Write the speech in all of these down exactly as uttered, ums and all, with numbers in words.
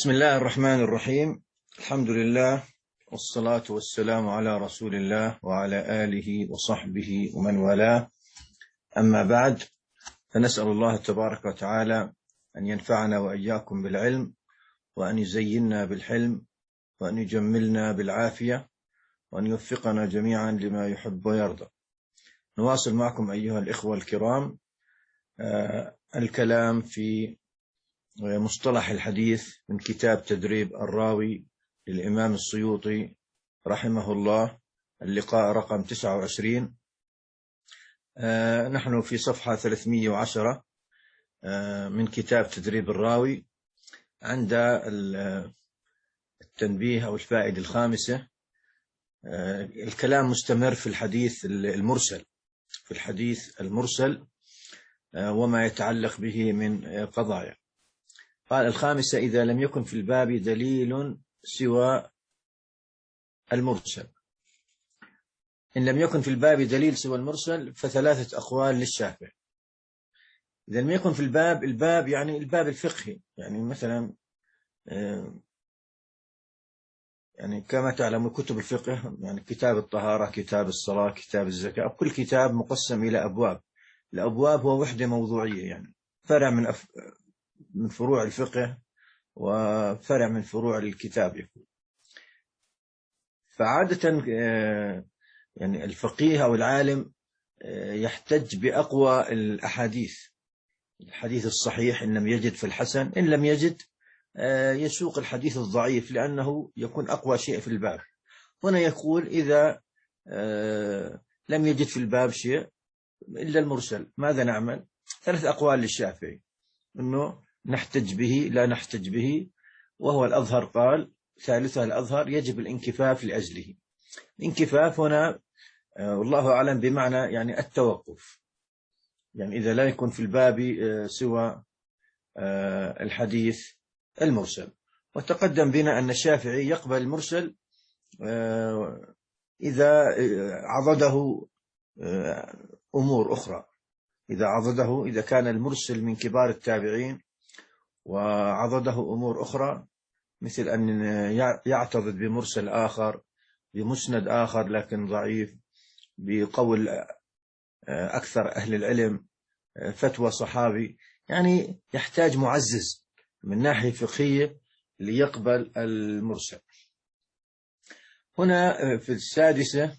بسم الله الرحمن الرحيم. الحمد لله والصلاة والسلام على رسول الله وعلى آله وصحبه ومن والاه، أما بعد، فنسأل الله تبارك وتعالى أن ينفعنا وإياكم بالعلم، وأن يزيننا بالحلم، وأن يجملنا بالعافية، وأن يوفقنا جميعا لما يحب ويرضى. نواصل معكم أيها الإخوة الكرام آه الكلام في مصطلح الحديث من كتاب تدريب الراوي للإمام السيوطي رحمه الله، اللقاء رقم تسعة وعشرين. آه نحن في صفحة ثلاثمئة وعشرة آه من كتاب تدريب الراوي، عند التنبيه أو الفائدة الخامسة. آه الكلام مستمر في الحديث المرسل في الحديث المرسل آه وما يتعلق به من قضايا. قال الخامسة: إذا لم يكن في الباب دليل سوى المرسل. إن لم يكن في الباب دليل سوى المرسل فثلاثة أقوال للشافعي. إذا لم يكن في الباب، الباب يعني الباب الفقهي، يعني مثلا يعني كما تعلم كتب الفقه، يعني كتاب الطهارة، كتاب الصلاة، كتاب الزكاة، كل كتاب مقسم إلى أبواب. الأبواب هو وحدة موضوعية، يعني فرع من أف... من فروع الفقه وفرع من فروع الكتاب. فعادة يعني الفقيه أو العالم يحتج بأقوى الأحاديث، الحديث الصحيح إن لم يجد في الحسن، إن لم يجد يسوق الحديث الضعيف لأنه يكون أقوى شيء في الباب. هنا يقول: إذا لم يجد في الباب شيء إلا المرسل ماذا نعمل؟ ثلاث أقوال للشافعي، إنه نحتج به، لا نحتج به، وهو الأظهر. قال ثالثها الأظهر، يجب الانكفاف لأجله. الانكفاف هنا والله أعلم بمعنى يعني التوقف، يعني إذا لا يكون في الباب سوى الحديث المرسل. وتقدم بنا أن الشافعي يقبل المرسل إذا عضده أمور أخرى، إذا عضده إذا كان المرسل من كبار التابعين وعضده أمور أخرى، مثل أن يعتضد بمرسل آخر، بمسند آخر لكن ضعيف، بقول أكثر أهل العلم، فتوى صحابي، يعني يحتاج معزز من ناحية فقهية ليقبل المرسل. هنا في السادسة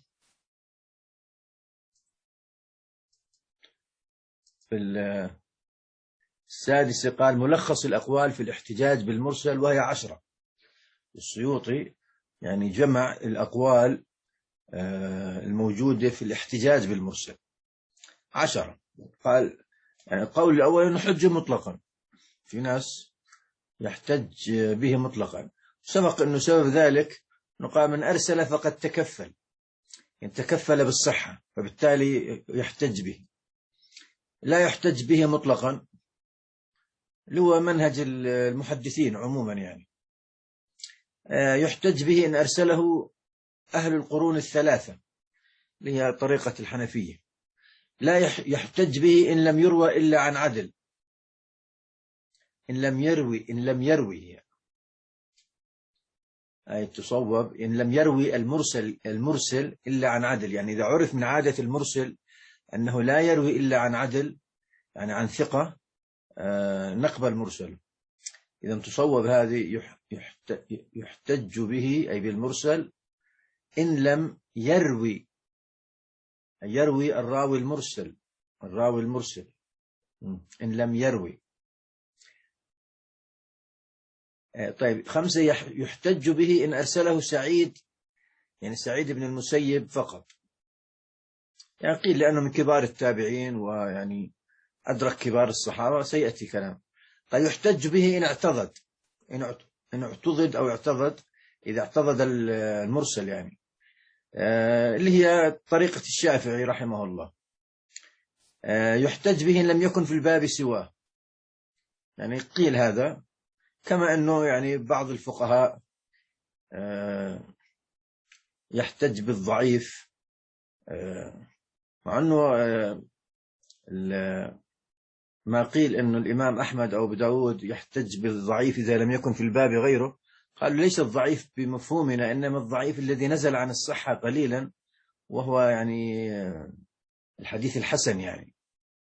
في السادسة قال: ملخص الأقوال في الاحتجاج بالمرسل، وهي عشرة. السيوطي يعني جمع الأقوال الموجودة في الاحتجاج بالمرسل عشرة. قال يعني القول الأول أنه حجة مطلقا، في ناس يحتج به مطلقا. سبق أنه سبب ذلك أنه قال: من أرسل فقد تكفل، يعني تكفل بالصحة، فبالتالي يحتج به. لا يحتج به مطلقا، اللي هو منهج المحدثين عموما، يعني يحتج به إن أرسله أهل القرون الثلاثة، اللي هي طريقة الحنفية. لا يحتج به إن لم يروى إلا عن عدل، إن لم يروي إن لم يروي أي تصوب إن لم يروي المرسل المرسل إلا عن عدل. يعني إذا عرف من عادة المرسل أنه لا يروي إلا عن عدل، يعني عن ثقة، آه نقبل مرسل. إذا تصوب هذه يحتج به أي بالمرسل إن لم يروي، يروي الراوي المرسل الراوي المرسل إن لم يروي. طيب خمسة: يحتج به إن أرسله سعيد، يعني سعيد بن المسيب فقط، يعني قيل لأنه من كبار التابعين ويعني أدرك كبار الصحابة، سيأتي كلام. قال يحتج به إن اعتضد، إن اعتضد أو اعتضد، إذا اعتضد المرسل، يعني آه اللي هي طريقة الشافعي رحمه الله. آه يحتج به إن لم يكن في الباب سواه، يعني قيل هذا، كما أنه يعني بعض الفقهاء آه يحتج بالضعيف، آه مع أنه آه ما قيل أن الإمام أحمد أو أبو داود يحتج بالضعيف إذا لم يكن في الباب غيره، قالوا ليس الضعيف بمفهومنا، إنما الضعيف الذي نزل عن الصحة قليلا، وهو يعني الحديث الحسن يعني.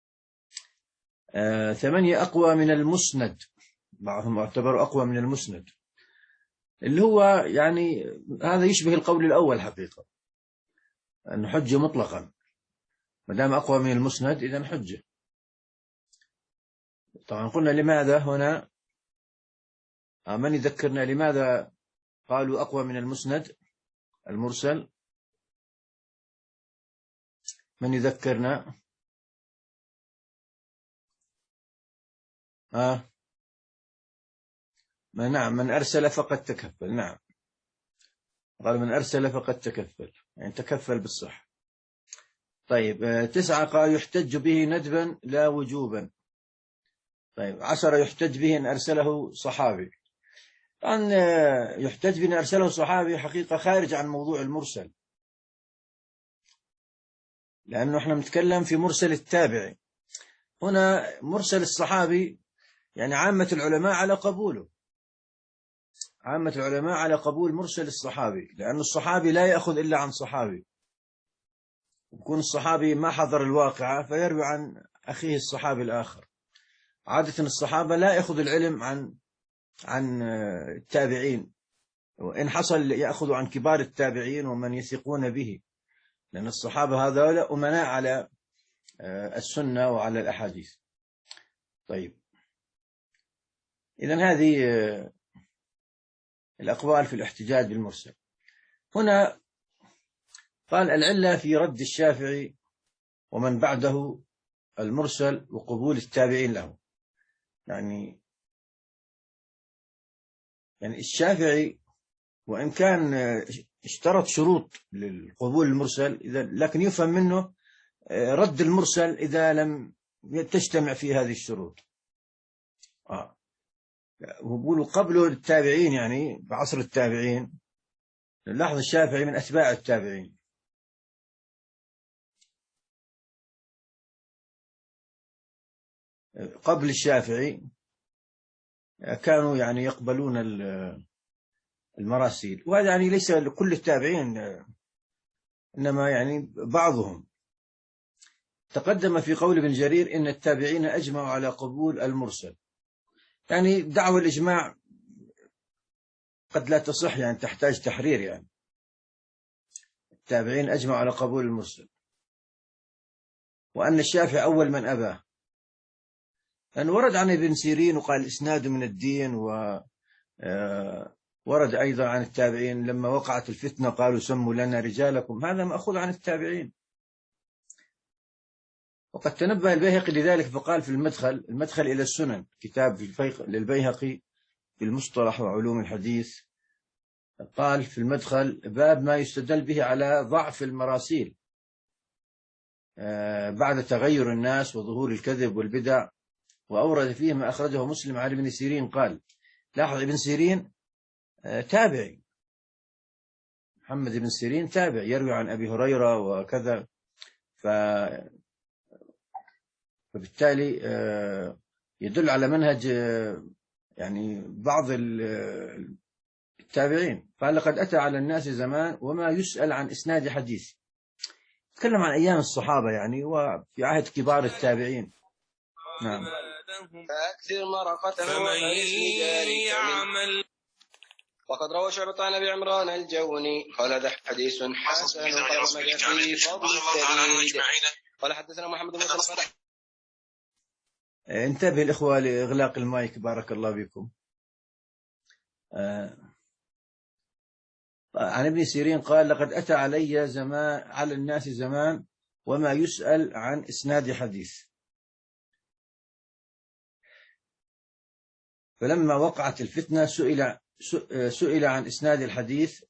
آه ثمانية أقوى من المسند، بعضهم اعتبروا أقوى من المسند، اللي هو يعني هذا يشبه القول الأول حقيقة، أنه حجة مطلقا، ما دام أقوى من المسند إذن حجة. طبعا قلنا لماذا هنا، من يذكرنا لماذا قالوا أقوى من المسند المرسل؟ من يذكرنا؟ آه ما نعم، من أرسل فقد تكفل. نعم، قال من أرسل فقد تكفل، يعني تكفل بالصح. طيب آه تسعة قال يحتج به ندبا لا وجوبا. طيب عشرة يحتج به إن أرسله صحابي. طبعا آه يحتج به إن أرسله صحابي حقيقة خارج عن موضوع المرسل، لأنه احنا نتكلم في مرسل التابعي. هنا مرسل الصحابي يعني عامة العلماء على قبوله، عامة العلماء على قبول مرسل الصحابي، لأن الصحابي لا يأخذ إلا عن صحابي، يكون الصحابي ما حضر الواقعة فيروي عن أخيه الصحابي الآخر. عادة الصحابة لا يأخذ العلم عن عن التابعين، وإن حصل يأخذ عن كبار التابعين ومن يثقون به، لأن الصحابة هذول أمناء على السنة وعلى الأحاديث. طيب إذن هذه الأقوال في الاحتجاج بالمرسل. هنا قال العلة في رد الشافعي ومن بعده المرسل وقبول التابعين له. يعني يعني الشافعي وإن كان اشترط شروط للقبول المرسل، إذا لكن يفهم منه رد المرسل إذا لم تجتمع فيه هذه الشروط. آه. وقبولوا قبله التابعين، يعني بعصر التابعين. لاحظ الشافعي من أتباع التابعين، قبل الشافعي كانوا يعني يقبلون المراسيل، وهذا يعني ليس لكل التابعين، إنما يعني بعضهم. تقدم في قول ابن جرير إن التابعين أجمعوا على قبول المرسل، يعني دعوى الإجماع قد لا تصح، يعني تحتاج تحرير. يعني التابعين أجمعوا على قبول المرسل، وأن الشافعي أول من أباه، لأن ورد عن ابن سيرين وقال إسناد من الدين، و ورد أيضا عن التابعين لما وقعت الفتنة قالوا سموا لنا رجالكم، هذا مأخوذ عن التابعين. وقد تنبه البيهقي لذلك فقال في المدخل، المدخل إلى السنن، كتاب للبيهقي في المصطلح وعلوم الحديث، قال في المدخل باب ما يستدل به على ضعف المراسيل بعد تغير الناس وظهور الكذب والبدع، وأورد فيه ما أخرجه مسلم عن ابن سيرين قال. لاحظ ابن سيرين تابعي، محمد بن سيرين تابع يروي عن أبي هريرة وكذا، ف فبالتالي يدل على منهج يعني بعض التابعين. قال لقد أتى على الناس زمان وما يسأل عن إسناد حديث، تكلم عن أيام الصحابة يعني وفي عهد كبار التابعين. نعم. فأكثر مرقة فمن يعمل. وقد روى شعبة عن أبي عمران الجوني قال هذا حديث حسن في فضل السريد. قال حدثنا محمد بن مسلم. انتبه الإخوة لإغلاق المايك، بارك الله بكم. آه. عن ابن سيرين قال لقد أتى علي زمان على الناس زمان وما يسأل عن إسناد حديث، فلما وقعت الفتنة سئل سئل عن إسناد الحديث،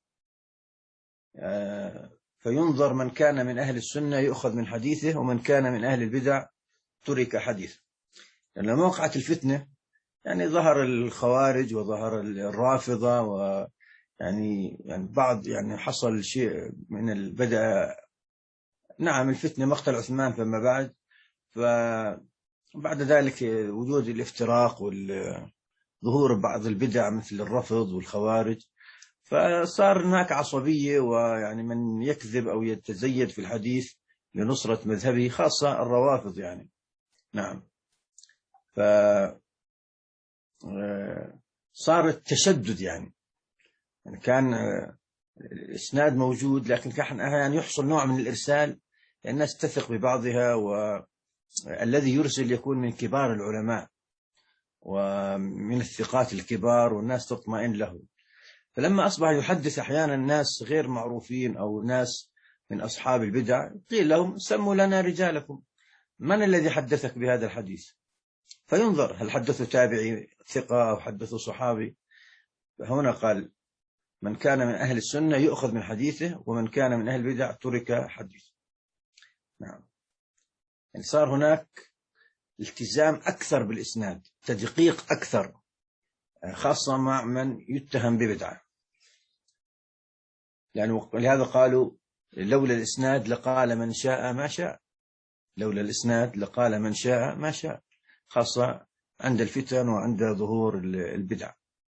فينظر من كان من أهل السنة يؤخذ من حديثه ومن كان من أهل البدع ترك حديث. لما وقعت الفتنة يعني ظهر الخوارج وظهر الرافضة، ويعني يعني بعض يعني حصل شيء من البدع. نعم الفتنة مقتل عثمان فما بعد، بعد ذلك وجود الافتراق وظهور بعض البدع مثل الرفض والخوارج، فصار هناك عصبية، ويعني من يكذب أو يتزيد في الحديث لنصرة مذهبه، خاصة الروافض يعني. نعم. ف صار التشدد يعني. يعني كان الإسناد موجود، لكن كان أحيانا يحصل نوع من الإرسال، الناس تثق ببعضها، والذي يرسل يكون من كبار العلماء ومن الثقات الكبار، والناس تطمئن له. فلما أصبح يحدث أحيانا ناس غير معروفين أو ناس من أصحاب البدع، قيل لهم سموا لنا رجالكم، من الذي حدثك بهذا الحديث؟ فينظر هل حدثوا تابعي ثقة أو حدثوا صحابي. هنا قال من كان من أهل السنة يؤخذ من حديثه، ومن كان من أهل البدع ترك حديثه. نعم. يعني صار هناك التزام أكثر بالإسناد، تدقيق أكثر، خاصة مع من يتهم ببدعة. يعني لهذا قالوا لولا الإسناد لقال من شاء ما شاء، لولا الإسناد لقال من شاء ما شاء، خاصة عند الفتن وعند ظهور البدع.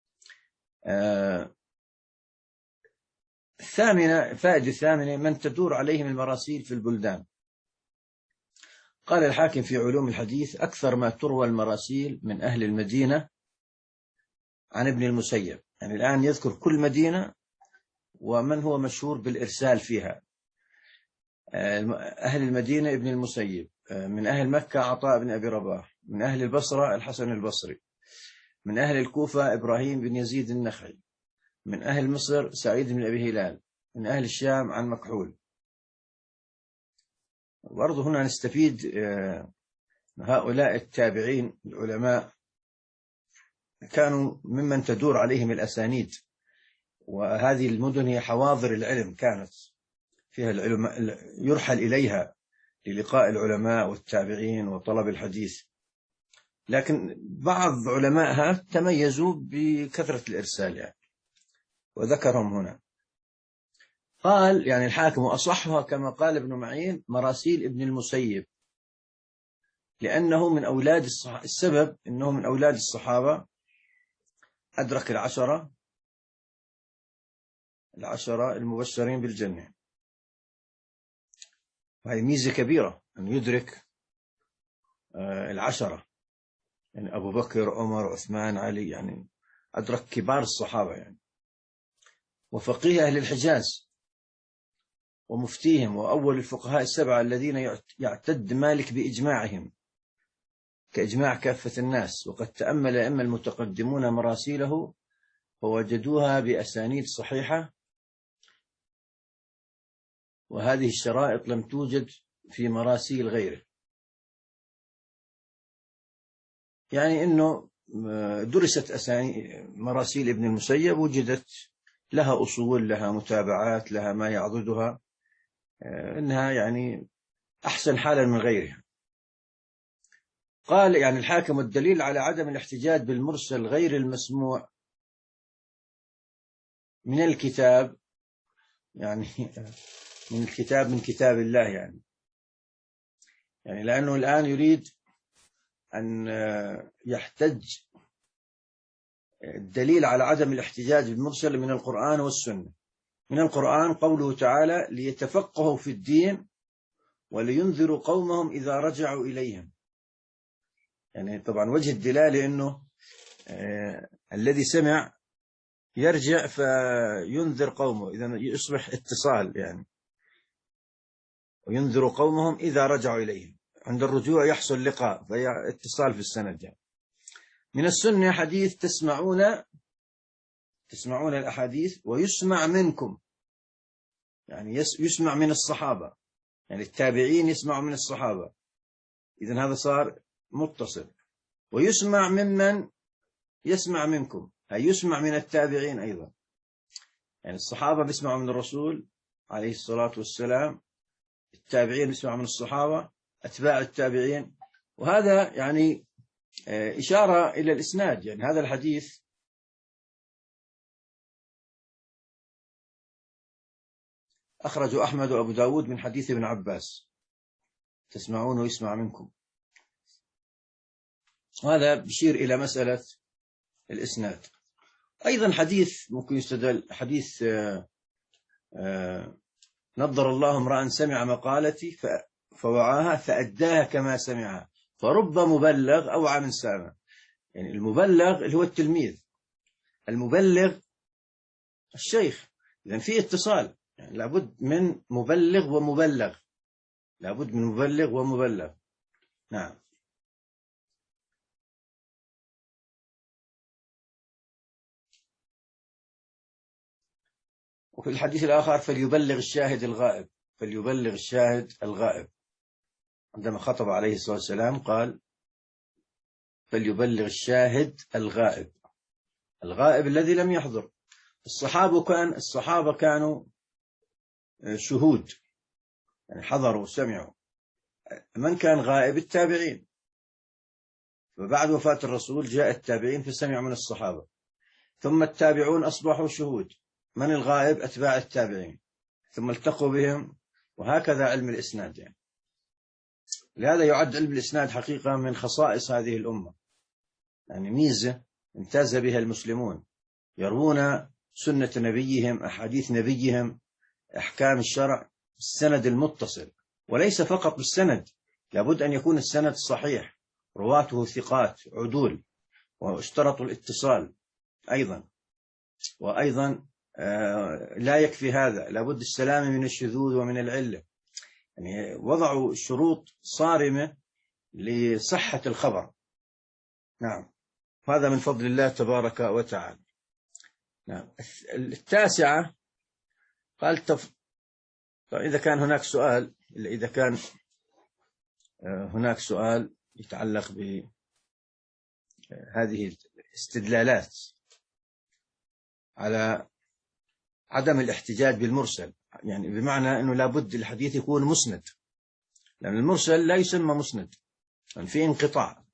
آه الثامنة، فائدة الثامنة، من تدور عليهم المراسيل في البلدان. قال الحاكم في علوم الحديث أكثر ما تروى المراسيل من أهل المدينة عن ابن المسيب. يعني الآن يذكر كل مدينة ومن هو مشهور بالإرسال فيها. أهل المدينة ابن المسيب، من أهل مكة عطاء بن أبي رباح، من أهل البصرة الحسن البصري، من أهل الكوفة إبراهيم بن يزيد النخعي، من أهل مصر سعيد بن أبي هلال، من أهل الشام عن مكحول. برضو هنا نستفيد هؤلاء التابعين العلماء كانوا ممن تدور عليهم الأسانيد، وهذه المدن هي حواضر العلم، كانت فيها العلم يرحل إليها للقاء العلماء والتابعين وطلب الحديث. لكن بعض علمائها تميزوا بكثرة الإرسال يعني، وذكرهم هنا. قال يعني الحاكم وأصحها كما قال ابن معين مراسيل ابن المسيب، لأنه من أولاد الصحابة. السبب أنه من أولاد الصحابة، أدرك العشرة العشرة المبشرين بالجنة، وهي ميزة كبيرة أن يدرك العشرة، يعني أبو بكر عمر عثمان علي، يعني أدرك كبار الصحابة يعني. وفقيه أهل الحجاز ومفتيهم، وأول الفقهاء السبعة الذين يعتد مالك بإجماعهم كإجماع كافة الناس. وقد تأمل أئمة المتقدمون مراسيله فوجدوها بأسانيد صحيحة، وهذه الشرائط لم توجد في مراسيل غيره. يعني أنه درست أسانيد مراسيل ابن المسيب، وجدت لها أصول، لها متابعات، لها ما يعضدها، إنها يعني أحسن حالا من غيرها. قال يعني الحاكم الدليل على عدم الاحتجاج بالمرسل غير المسموع من الكتاب، يعني من الكتاب من كتاب الله يعني يعني لأنه الآن يريد أن يحتج الدليل على عدم الاحتجاج بالمرسل من القرآن والسنة. من القرآن قوله تعالى ليتفقهوا في الدين ولينذروا قومهم إذا رجعوا إليهم. يعني طبعا وجه الدلالة أنه آه الذي سمع يرجع فينذر قومه، إذا يصبح اتصال يعني، وينذر قومهم إذا رجعوا إليهم، عند الرجوع يحصل لقاء، فهي اتصال في السند يعني. من السنة حديث تسمعون تسمعون الأحاديث ويسمع منكم، يعني يسمع من الصحابة، يعني التابعين يسمعوا من الصحابة، إذن هذا صار متصل. ويسمع ممن يسمع منكم، أي يسمع من التابعين أيضا، يعني الصحابة بيسمعوا من الرسول عليه الصلاة والسلام، التابعين بيسمعوا من الصحابة، أتباع التابعين. وهذا يعني إشارة إلى الإسناد، يعني هذا الحديث أخرج أحمد وأبو داود من حديث ابن عباس تسمعون ويسمع منكم. وهذا بشير إلى مسألة الإسناد. أيضا حديث ممكن يستدل، حديث آآ آآ نضر الله امرأ سمع مقالتي فوعاها فأداها كما سمعها فرب مبلغ أوعى من سامع. يعني المبلغ اللي هو التلميذ، المبلغ الشيخ. إذن في اتصال، يعني لابد من مبلغ ومبلغ، لابد من مبلغ ومبلغ. نعم. وفي الحديث الآخر فليبلغ الشاهد الغائب، فليبلغ الشاهد الغائب. عندما خطب عليه الصلاة والسلام قال فليبلغ الشاهد الغائب، الغائب الذي لم يحضر. الصحابة كان الصحابة كانوا شهود، يعني حضروا وسمعوا. من كان غائب؟ التابعين. وبعد وفاة الرسول جاء التابعين فسمعوا من الصحابة، ثم التابعون أصبحوا شهود. من الغائب؟ أتباع التابعين، ثم التقوا بهم، وهكذا علم الإسناد. يعني لهذا يعد علم الإسناد حقيقة من خصائص هذه الأمة، يعني ميزة امتاز بها المسلمون، يروون سنة نبيهم، أحاديث نبيهم، أحكام الشرع، السند المتصل، وليس فقط بالسند، لابد أن يكون السند صحيح، رواته ثقات عدول، واشترطوا الاتصال أيضا. وأيضا لا يكفي هذا، لابد السلام من الشذوذ ومن العلة. يعني وضعوا شروط صارمة لصحة الخبر. نعم، هذا من فضل الله تبارك وتعالى. نعم. التاسعة قال تف... إذا كان هناك سؤال، إذا كان هناك سؤال يتعلق بهذه الاستدلالات على عدم الاحتجاج بالمرسل، يعني بمعنى أنه لابد الحديث يكون مسند، لأن المرسل لا يسمى مسند، يعني في انقطاع.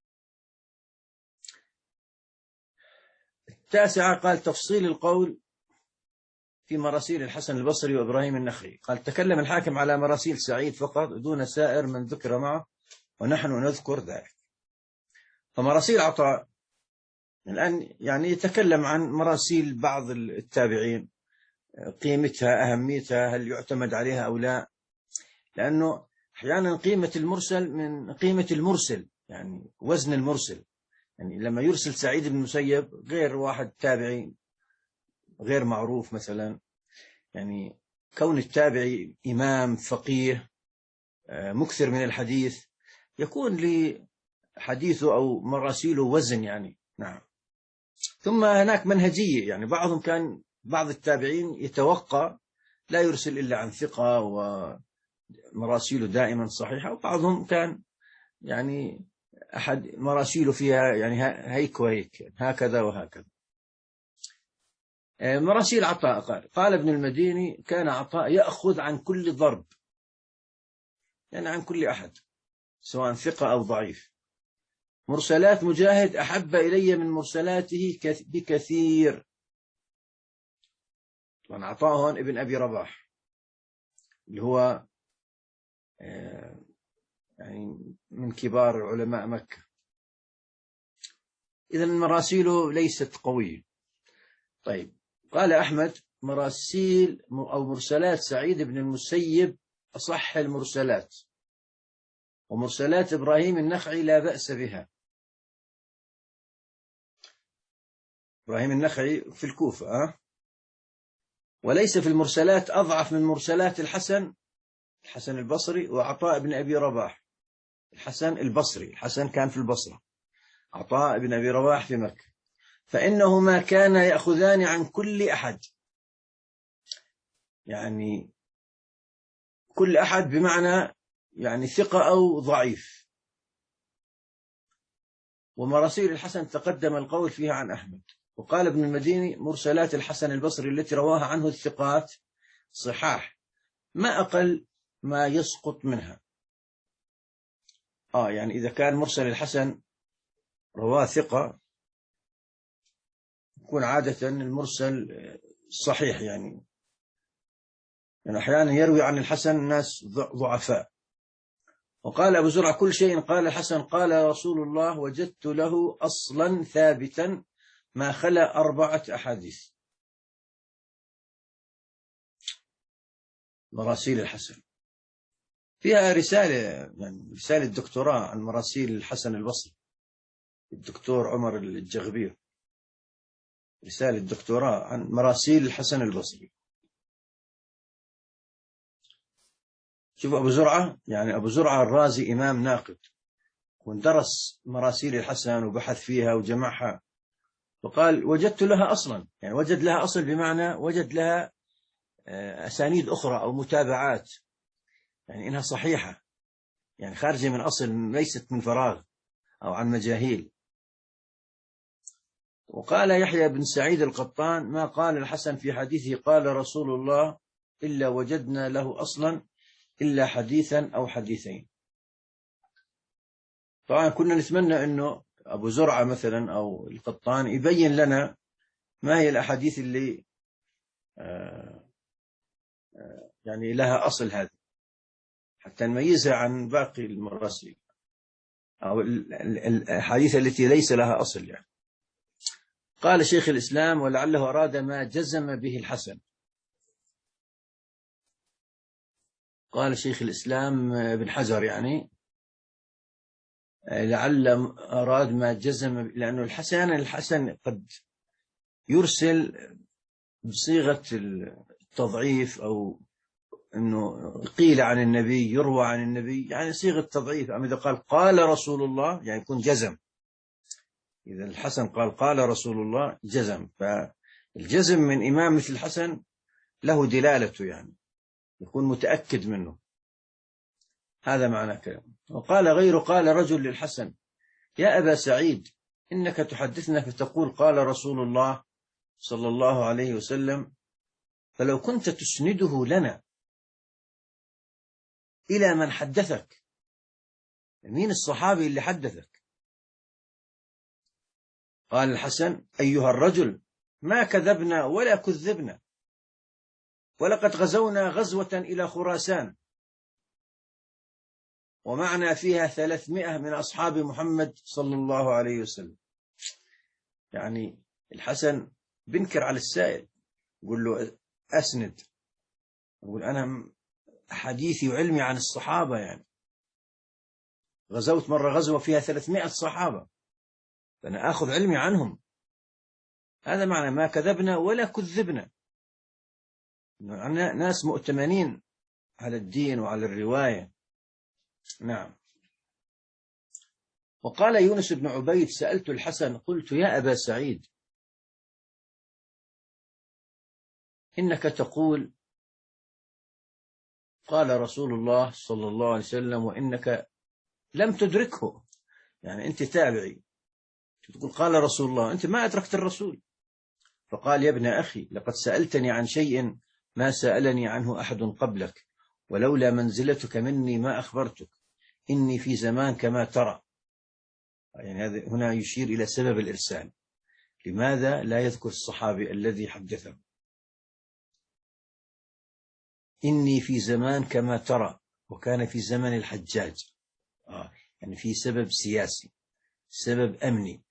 التاسعة قال تفصيل القول في مراسيل الحسن البصري وإبراهيم النخعي. قال تكلم الحاكم على مراسيل سعيد فقط دون سائر من ذكر معه، ونحن نذكر ذلك. فمراسيل عطاء الآن يعني يتكلم عن مراسيل بعض التابعين، قيمتها، أهميتها، هل يعتمد عليها أو لا، لأنه أحيانا قيمة المرسل من قيمة المرسل، يعني وزن المرسل. يعني لما يرسل سعيد بن المسيب غير واحد تابعي غير معروف مثلا، يعني كون التابعي إمام فقيه مكثر من الحديث يكون لحديثه أو مراسيله وزن يعني. نعم. ثم هناك منهجية، يعني بعضهم كان بعض التابعين يتوقع لا يرسل إلا عن ثقة ومراسيله دائما صحيحة، وبعضهم كان يعني أحد مراسيله فيها يعني هيك وهيك، هكذا وهكذا. مراسيل عطاء قال قال ابن المديني كان عطاء يأخذ عن كل ضرب، يعني عن كل أحد سواء ثقة أو ضعيف. مرسلات مجاهد أحب إلي من مرسلاته بكثير. طبعا عطاء هون ابن أبي رباح اللي هو يعني من كبار علماء مكة. إذن مراسيله ليست قوية. طيب قال أحمد مراسيل أو مرسلات سعيد بن المسيب أصح المرسلات، ومرسلات إبراهيم النخعي لا بأس بها. إبراهيم النخعي في الكوفة أه؟ وليس في المرسلات أضعف من مرسلات الحسن الحسن البصري وعطاء بن أبي رباح. الحسن البصري، الحسن كان في البصرة، عطاء بن أبي رباح في مكة، فإنهما كان يأخذان عن كل أحد، يعني كل أحد بمعنى يعني ثقة أو ضعيف. ومراسيل الحسن تقدم القول فيها عن أحمد. وقال ابن المديني مرسلات الحسن البصري التي رواها عنه الثقات صحاح، ما أقل ما يسقط منها. آه يعني إذا كان مرسل الحسن رواه ثقة يكون عادة المرسل صحيح، يعني يعني أحيانا يروي عن الحسن ناس ضعفاء، وقال أبو زرعة كل شيء قال الحسن قال رسول الله وجدت له أصلا ثابتا ما خلا أربعة أحاديث. مراسيل الحسن فيها رسالة، يعني رسالة دكتوراه عن مراسيل الحسن البصري، الدكتور عمر الجغبير، رسالة دكتوراه عن مراسيل الحسن البصري. شوف أبو زرعة، يعني أبو زرعة الرازي إمام ناقد، ودرس مراسيل الحسن وبحث فيها وجمعها، وقال وجدت لها أصلا، يعني وجد لها أصل بمعنى وجد لها أسانيد أخرى أو متابعات، يعني إنها صحيحة، يعني خارجة من أصل ليست من فراغ أو عن مجاهيل. وقال يحيى بن سعيد القطان ما قال الحسن في حديثه قال رسول الله إلا وجدنا له أصلا إلا حديثا أو حديثين. طبعا كنا نتمنى أنه أبو زرعة مثلا أو القطان يبين لنا ما هي الأحاديث اللي يعني لها أصل هذه حتى نميزها عن باقي المراسيل أو الأحاديث التي ليس لها أصل. يعني قال شيخ الإسلام ولعله أراد ما جزم به الحسن. قال شيخ الإسلام ابن حجر يعني لعل أراد ما جزم، لأنه الحسن الحسن قد يرسل بصيغة التضعيف أو أنه قيل عن النبي يروى عن النبي، يعني صيغة تضعيف. أما إذا قال قال رسول الله يعني يكون جزم. إذا الحسن قال قال رسول الله جزم، فالجزم من إمام مثل الحسن له دلالته، يعني يكون متأكد منه. هذا معنى كلام. وقال غيره قال رجل للحسن يا أبا سعيد إنك تحدثنا فتقول قال رسول الله صلى الله عليه وسلم، فلو كنت تسنده لنا إلى من حدثك، مين الصحابي اللي حدثك؟ قال الحسن أيها الرجل ما كذبنا ولا كذبنا، ولقد غزونا غزوة إلى خراسان ومعنا فيها ثلاثمائة من أصحاب محمد صلى الله عليه وسلم. يعني الحسن بنكر على السائل، يقول له أسند، يقول أنا حديثي وعلمي عن الصحابة، يعني غزوت مرة غزوة فيها ثلاثمائة صحابة، فأنا أخذ علمي عنهم. هذا معنى ما كذبنا ولا كذبنا، ناس مؤتمنين على الدين وعلى الرواية. نعم. وقال يونس بن عبيد سألت الحسن قلت يا أبا سعيد إنك تقول قال رسول الله صلى الله عليه وسلم وإنك لم تدركه، يعني أنت تابعي تقول قال رسول الله، أنت ما أدركت الرسول. فقال يا ابن أخي لقد سألتني عن شيء ما سألني عنه أحد قبلك، ولولا منزلتك مني ما أخبرتك، إني في زمان كما ترى. يعني هذا هنا يشير إلى سبب الإرسال، لماذا لا يذكر الصحابي الذي حدثه؟ إني في زمان كما ترى، وكان في زمن الحجاج، آه يعني في سبب سياسي، سبب أمني.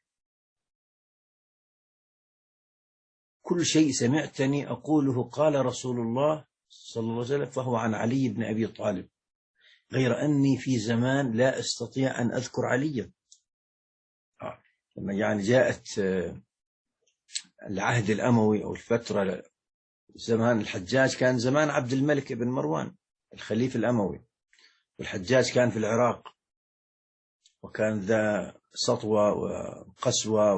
كل شيء سمعتني أقوله قال رسول الله صلى الله عليه وسلم فهو عن علي بن أبي طالب، غير أني في زمان لا أستطيع أن أذكر عليا. آه. لما يعني جاءت العهد الأموي أو الفترة زمان الحجاج، كان زمان عبد الملك بن مروان الخليفة الأموي، والحجاج كان في العراق، وكان ذا سطوة وقسوة.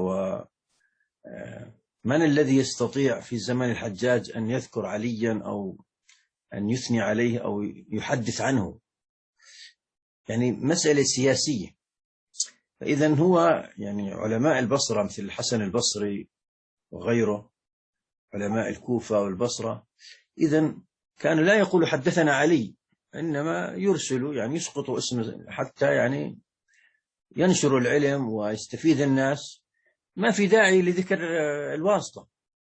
ومن الذي يستطيع في زمن الحجاج أن يذكر عليا أو أن يثني عليه أو يحدث عنه؟ يعني مسألة سياسية. فإذا هو يعني علماء البصرة مثل الحسن البصري وغيره، علماء الكوفة والبصرة، إذا كانوا لا يقولوا حدثنا علي، إنما يرسلوا يعني يسقطوا اسم حتى يعني ينشروا العلم ويستفيد الناس. ما في داعي لذكر الواسطة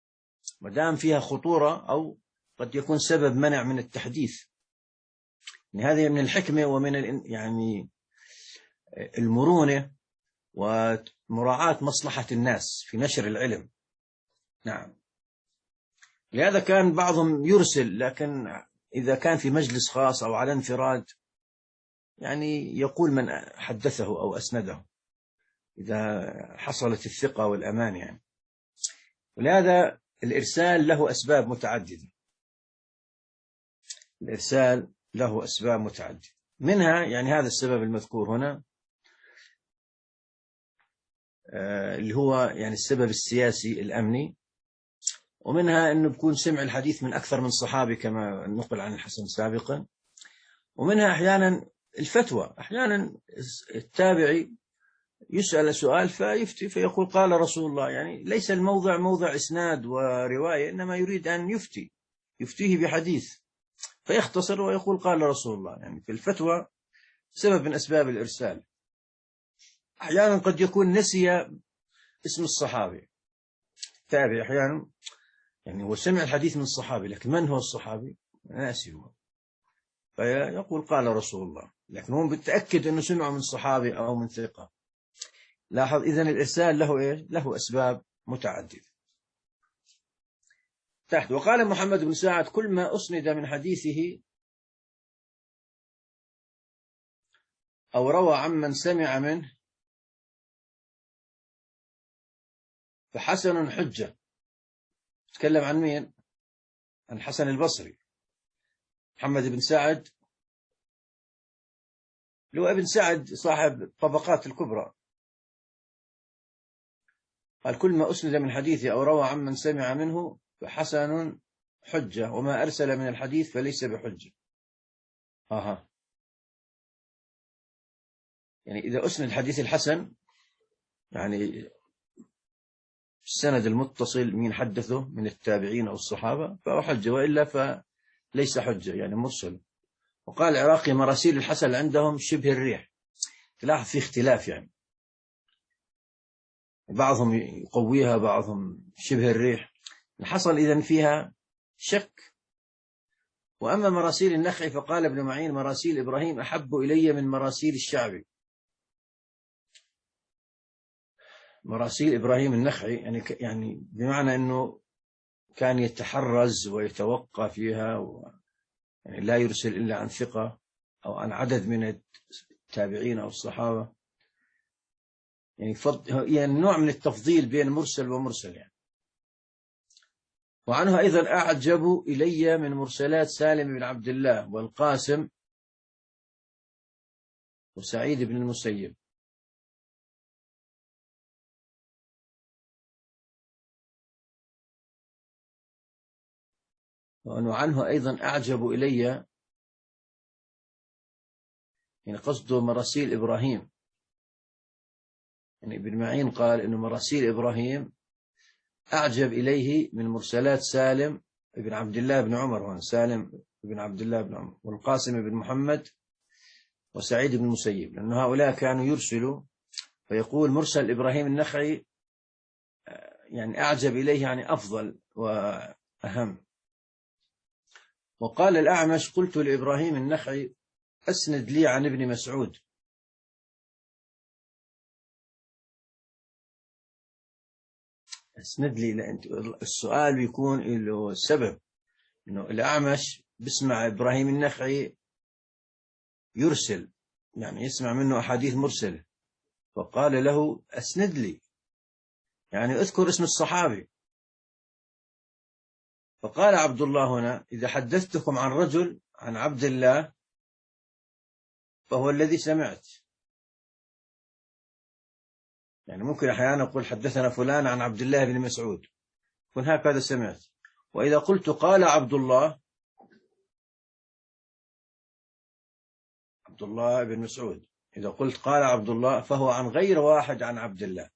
ما دام فيها خطورة أو قد يكون سبب منع من التحديث. يعني هذه من الحكمة ومن يعني المرونة ومراعاة مصلحة الناس في نشر العلم. نعم. لهذا كان بعضهم يرسل، لكن إذا كان في مجلس خاص أو على انفراد يعني يقول من حدثه أو أسنده إذا حصلت الثقة والأمان يعني. ولهذا الإرسال له أسباب متعددة. الإرسال له أسباب متعددة، منها يعني هذا السبب المذكور هنا آه اللي هو يعني السبب السياسي الأمني، ومنها أنه بيكون سمع الحديث من أكثر من صحابي كما نقل عن الحسن سابقا، ومنها أحيانا الفتوى. أحيانا التابعي يسأل سؤال فيفتي فيقول قال رسول الله، يعني ليس الموضع موضع إسناد ورواية، إنما يريد أن يفتي يفتيه بحديث فيختصر ويقول قال رسول الله. يعني في الفتوى سبب من أسباب الإرسال. أحيانا قد يكون نسي اسم الصحابي، تابعي أحيانا يعني هو سمع الحديث من الصحابي لكن من هو الصحابي ناسي هو، فيقول قال رسول الله، لكن هو بتأكد أنه سمعه من صحابي أو من ثقة. لاحظ إذن الإرسال له إيه؟ له أسباب متعددة. تحت وقال محمد بن سعد كل ما أسند من حديثه أو روى عمن سمع منه فحسن حجة. تكلم عن مين؟ عن حسن البصري. محمد بن سعد لو ابن سعد صاحب طبقات الكبرى، قال كل ما أسند من حديثه أو روى عمن سمع منه فحسن حجة، وما أرسل من الحديث فليس بحجة. آها. يعني إذا أسند الحديث الحسن يعني السند المتصل مين حدثه من التابعين أو الصحابة فهو حجة، وإلا فليس حجة يعني مرسل. وقال العراقي مراسيل الحسن عندهم شبه الريح. تلاحظ في اختلاف، يعني بعضهم يقويها بعضهم شبه الريح، حصل إذن فيها شك. وأما مراسيل النخعي فقال ابن معين مراسيل إبراهيم أحب إلي من مراسيل الشعبي. مراسيل إبراهيم النخعي يعني يعني بمعنى أنه كان يتحرز ويتوقع فيها و يعني لا يرسل إلا عن ثقة أو عن عدد من التابعين أو الصحابة. يعني, يعني نوع من التفضيل بين مرسل ومرسل يعني. وعنها أيضا أعجب إلي من مرسلات سالم بن عبد الله والقاسم وسعيد بن المسيب. وعنه أيضا أعجب إلي يعني قصده مراسيل إبراهيم. يعني ابن معين قال إنه مراسيل إبراهيم أعجب إليه من مرسلات سالم بن عبد الله بن عمر، هون سالم بن عبد الله بن عمر والقاسم بن محمد وسعيد بن المسيب، لأن هؤلاء كانوا يرسلوا. فيقول مرسل إبراهيم النخعي يعني أعجب إليه يعني أفضل وأهم. وقال الأعمش قلت لإبراهيم النخعي أسند لي عن ابن مسعود. أسند لي، لأن السؤال بيكون له السبب إنه الأعمش بسمع إبراهيم النخعي يرسل، يعني يسمع منه أحاديث مرسلة، فقال له أسند لي يعني أذكر اسم الصحابي. فقال عبد الله هنا إذا حدثتكم عن رجل عن عبد الله فهو الذي سمعت. يعني ممكن أحيانا أقول حدثنا فلان عن عبد الله بن مسعود، كن هكذا سمعت. وإذا قلت قال عبد الله عبد الله بن مسعود، إذا قلت قال عبد الله فهو عن غير واحد عن عبد الله.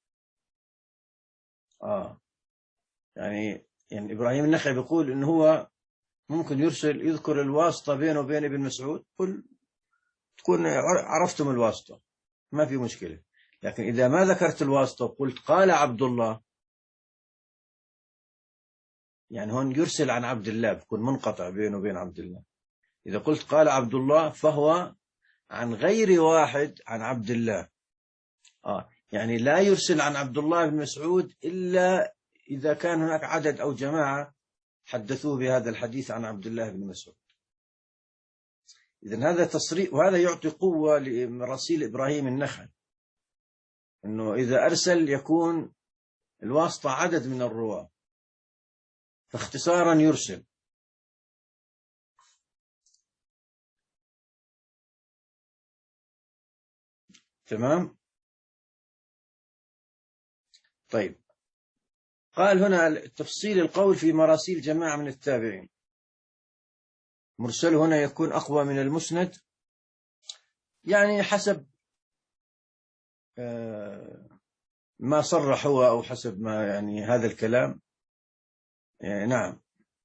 آه يعني يعني إبراهيم النخعي بيقول إنه هو ممكن يرسل يذكر الواسطة بينه وبين ابن مسعود، قل تكون عرفتم الواسطة ما في مشكلة. لكن إذا ما ذكرت الواسطة وقلت قال عبد الله يعني هون يرسل عن عبد الله، بيكون منقطع بينه وبين عبد الله. إذا قلت قال عبد الله فهو عن غير واحد عن عبد الله. آه يعني لا يرسل عن عبد الله بن مسعود إلا إذا كان هناك عدد أو جماعة حدثوه بهذا الحديث عن عبد الله بن مسعود. إذن هذا تصريح، وهذا يعطي قوة لمراسيل إبراهيم النخعي، أنه إذا أرسل يكون الواسطة عدد من الرواة، فاختصارا يرسل. تمام. طيب، قال هنا تفصيل القول في مراسيل جماعة من التابعين. مرسل هنا يكون أقوى من المسند، يعني حسب ما صرح هو أو حسب ما يعني هذا الكلام. يعني نعم،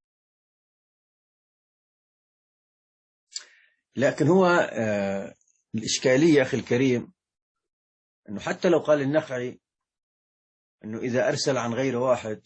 لكن هو الإشكالية أخي الكريم أنه حتى لو قال النخعي أنه إذا أرسل عن غير واحد،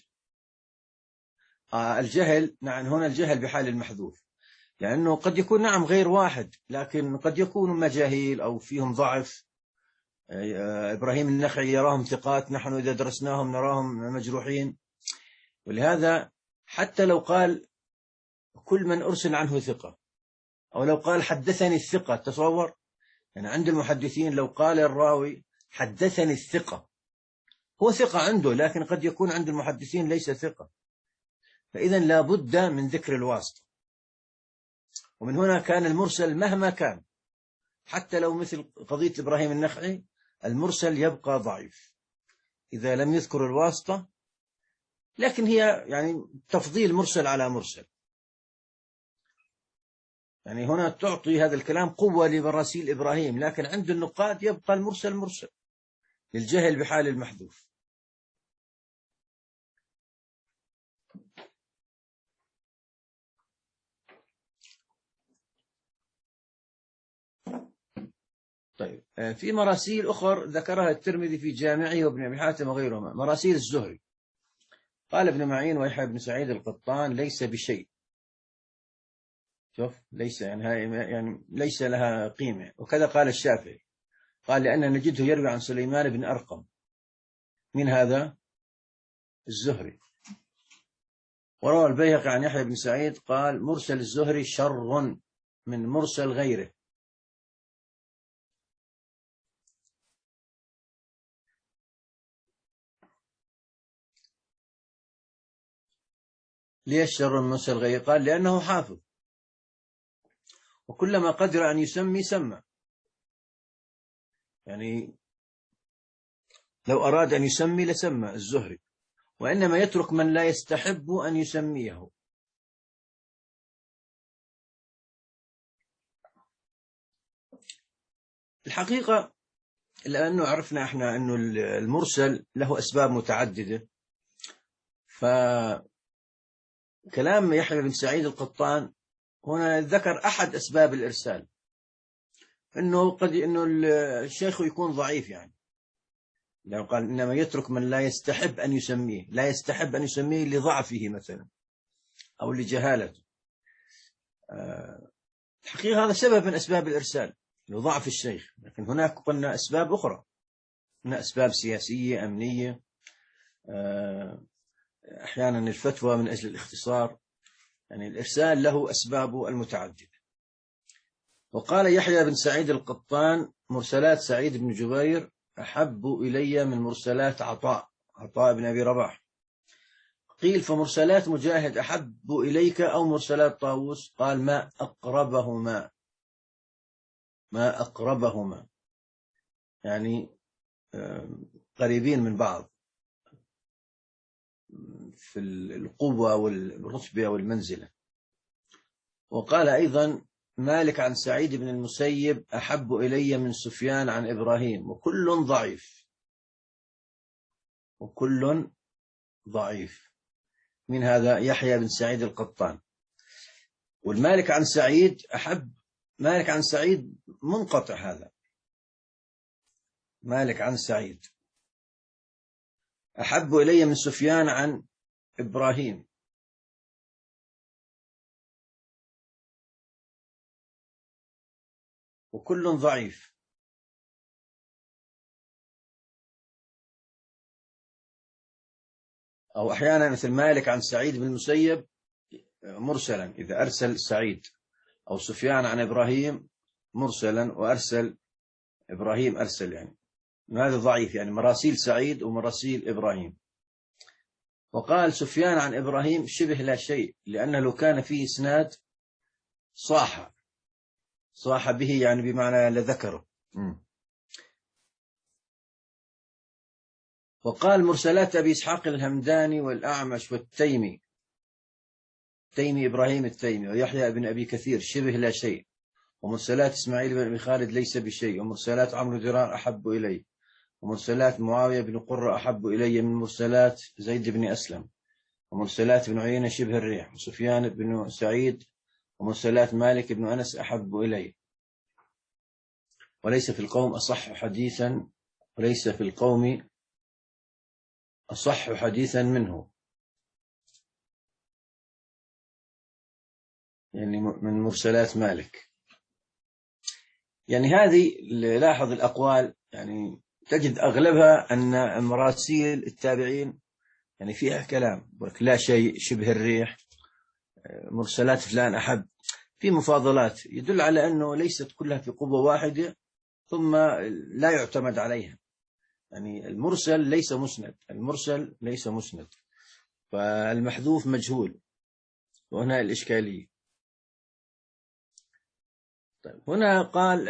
الجهل، نعم هنا الجهل بحال المحذوف، لأنه قد يكون نعم غير واحد، لكن قد يكونوا مجاهيل أو فيهم ضعف. إبراهيم النخعي يراهم ثقات، نحن إذا درسناهم نراهم مجروحين. ولهذا حتى لو قال كل من أرسل عنه ثقة، أو لو قال حدثني الثقة، تصور يعني عند المحدثين لو قال الراوي حدثني الثقة، هو ثقة عنده، لكن قد يكون عند المحدثين ليس ثقة، فإذا لا بد من ذكر الواسطة. ومن هنا كان المرسل مهما كان، حتى لو مثل قضية إبراهيم النخعي، المرسل يبقى ضعيف إذا لم يذكر الواسطة. لكن هي يعني تفضيل مرسل على مرسل، يعني هنا تعطي هذا الكلام قوة لمراسيل إبراهيم، لكن عند النقاد يبقى المرسل مرسل للجهل بحال المحذوف. طيب، في مراسيل أخر ذكرها الترمذي في جامعه وابن أبي حاتم وغيرهما، مراسيل الزهري. قال ابن معين ويحيى بن سعيد القطان ليس بشيء. شوف، ليس يعني يعني ليس لها قيمة. وكذا قال الشافعي، قال لأن نجده يروي عن سليمان بن أرقم. من هذا؟ الزهري. وروى البيهقي عن يحيى بن سعيد قال مرسل الزهري شر من مرسل غيره. ليش شر من مرسل غيره؟ قال لأنه حافظ، وكلما قدر أن يسمي سمى. يعني لو أراد أن يسمي لسمى الزهري، وإنما يترك من لا يستحب أن يسميه. الحقيقة لأنه عرفنا إحنا أنه المرسل له أسباب متعددة، فكلام يحيى بن سعيد القطان هنا ذكر أحد أسباب الإرسال، أنه قد أنه الشيخ يكون ضعيف، يعني لو قال إنما يترك من لا يستحب أن يسميه، لا يستحب أن يسميه لضعفه مثلا أو لجهالته. الحقيقة هذا سبب من أسباب الإرسال، لضعف الشيخ. لكن هناك قلنا أسباب أخرى، هنا أسباب سياسية أمنية، أحيانا الفتوى من أجل الاختصار. يعني الإرسال له أسبابه المتعددة. وقال يحيى بن سعيد القطان مرسلات سعيد بن جبير أحب إلي من مرسلات عطاء عطاء بن أبي رباح. قيل فمرسلات مجاهد أحب إليك أو مرسلات طاووس؟ قال ما أقربهما، ما أقربهما، يعني قريبين من بعض في القوة والرتبة والمنزلة. وقال أيضا مالك عن سعيد بن المسيب أحب إلي من سفيان عن إبراهيم، وكل ضعيف، وكل ضعيف. من هذا؟ يحيى بن سعيد القطان. والمالك عن سعيد أحب، مالك عن سعيد منقطع، هذا مالك عن سعيد أحب إلي من سفيان عن إبراهيم. وكل ضعيف. أو أحيانا مثل مالك عن سعيد بن المسيب مرسلا إذا أرسل سعيد، أو سفيان عن إبراهيم مرسلا وأرسل إبراهيم أرسل، يعني هذا ضعيف، يعني مراسيل سعيد ومراسيل إبراهيم. وقال سفيان عن إبراهيم شبه لا شيء، لأنه لو كان فيه إسناد صاح صاح به، يعني بمعنى لذكره. وقال مرسلات أبي إسحاق الهمداني والأعمش والتيمي، تيمي إبراهيم التيمي، ويحيى بن أبي كثير شبه لا شيء. ومرسلات إسماعيل بن أبي خالد ليس بشيء. ومرسلات عمرو درار أحب إلي. ومرسلات معاوية بن قرة أحب إلي من مرسلات زيد بن أسلم. ومرسلات بن عيينة شبه الريح. وسفيان بن سعيد ومرسلات مالك بن أنس أحب إلي. وليس في القوم أصح حديثا وليس في القوم أصح حديثا منه، يعني من مرسلات مالك. يعني هذه لاحظ الأقوال، يعني تجد أغلبها أن مراسيل التابعين يعني فيها كلام، لا شيء، شبه الريح، مرسلات فلان أحب، في مفاضلات، يدل على أنه ليست كلها في قوة واحدة، ثم لا يعتمد عليها. يعني المرسل ليس مسند، المرسل ليس مسند، فالمحذوف مجهول، وهنا الإشكالية. طيب هنا قال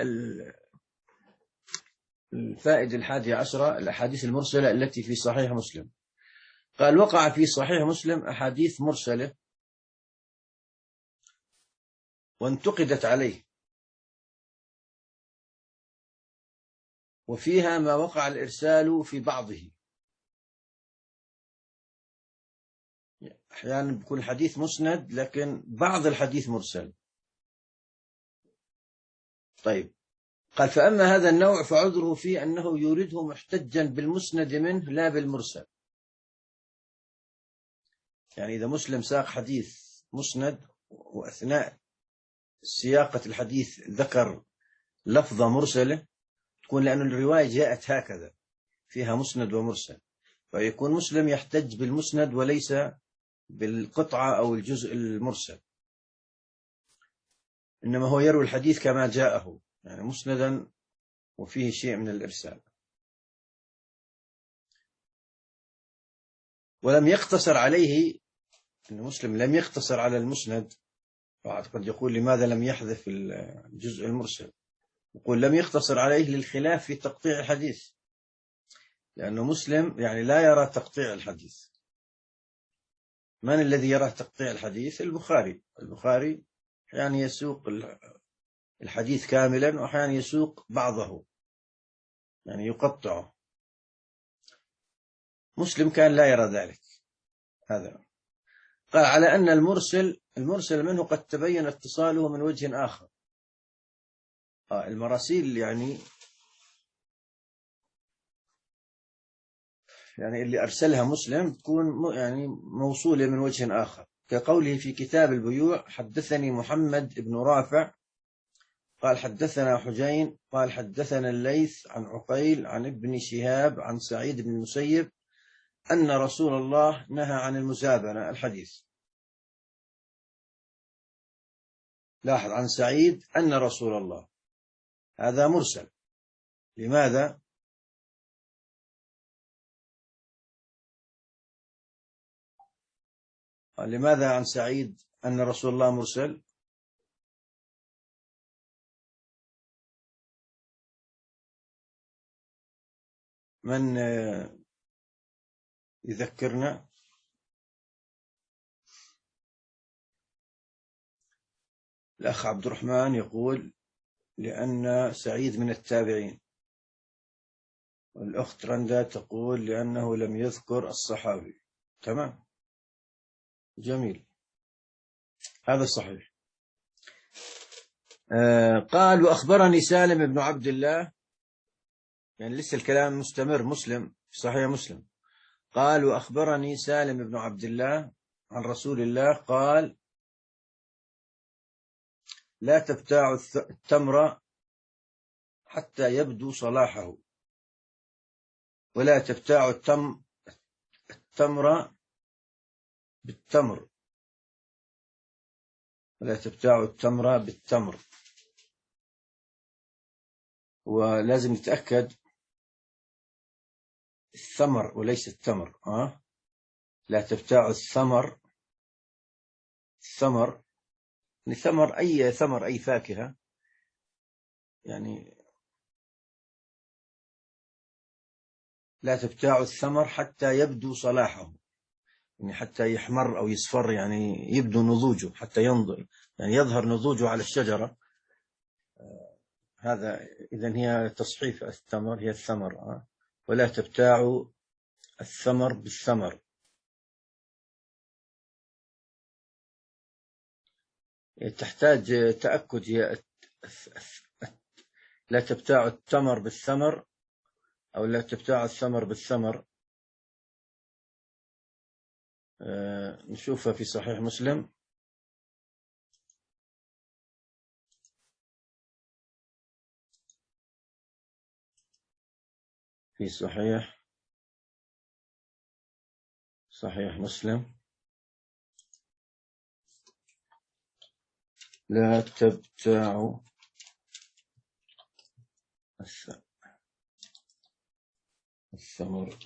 الفائدة الحادية عشرة الأحاديث المرسلة التي في صحيح مسلم. قال وقع في صحيح مسلم أحاديث مرسلة وانتقدت عليه، وفيها ما وقع الإرسال في بعضه. أحيانا بيكون الحديث مسند لكن بعض الحديث مرسل. طيب قال فأما هذا النوع فعذره في أنه يورده محتجا بالمسند منه لا بالمرسل. يعني إذا مسلم ساق حديث مسند وأثناء سياقة الحديث ذكر لفظة مرسلة، تكون لأن الرواية جاءت هكذا فيها مسند ومرسل، فيكون مسلم يحتج بالمسند وليس بالقطعة أو الجزء المرسل، إنما هو يروي الحديث كما جاءه، يعني مسندا وفيه شيء من الإرسال. ولم يقتصر عليه، إن مسلم لم يقتصر على المسند. قد يقول لماذا لم يحذف الجزء المرسل؟ يقول لم يقتصر عليه للخلاف في تقطيع الحديث، لأنه مسلم يعني لا يرى تقطيع الحديث. من الذي يرى تقطيع الحديث؟ البخاري. البخاري يعني يسوق الحديث كاملا، وأحيانا يسوق بعضه، يعني يقطعه. مسلم كان لا يرى ذلك. هذا قال على أن المرسل المرسل منه قد تبين اتصاله من وجه آخر. آه المراسيل يعني يعني اللي أرسلها مسلم تكون يعني موصولة من وجه آخر، كقوله في كتاب البيوع حدثني محمد بن رافع قال حدثنا حجين قال حدثنا الليث عن عقيل عن ابن شهاب عن سعيد بن المسيب أن رسول الله نهى عن المزابنة. الحديث لاحظ عن سعيد أن رسول الله، هذا مرسل. لماذا؟ لماذا عن سعيد أن رسول الله مرسل؟ من يذكرنا؟ الأخ عبد الرحمن يقول لأن سعيد من التابعين، والأخت رندا تقول لأنه لم يذكر الصحابي. تمام، جميل، هذا صحيح. آه قال وأخبرني سالم بن عبد الله، يعني لسه الكلام مستمر، مسلم في صحيح مسلم. قال وأخبرني سالم بن عبد الله عن رسول الله قال لا تبتاع التمر حتى يبدو صلاحه، ولا تبتاع التم التمر بالتمر، ولا تبتاع التمر بالتمر. ولازم نتأكد الثمر وليس التمر. أه؟ لا تبتاع الثمر، الثمر ثمر أي ثمر أي فاكهة يعني. لا تبتاع الثمر حتى يبدو صلاحه، يعني حتى يحمر أو يصفر، يعني يبدو نضوجه، حتى ينظر يعني يظهر نضوجه على الشجرة. هذا إذن هي تصحيف الثمر، هي الثمر. أه؟ ولا تبتاع الثمر بالثمر. تحتاج تأكد، هي لا تبتاع التمر بالثمر أو لا تبتاع الثمر بالثمر. أه نشوفها في صحيح مسلم. في صحيح صحيح مسلم: لا تبتاع الثمر.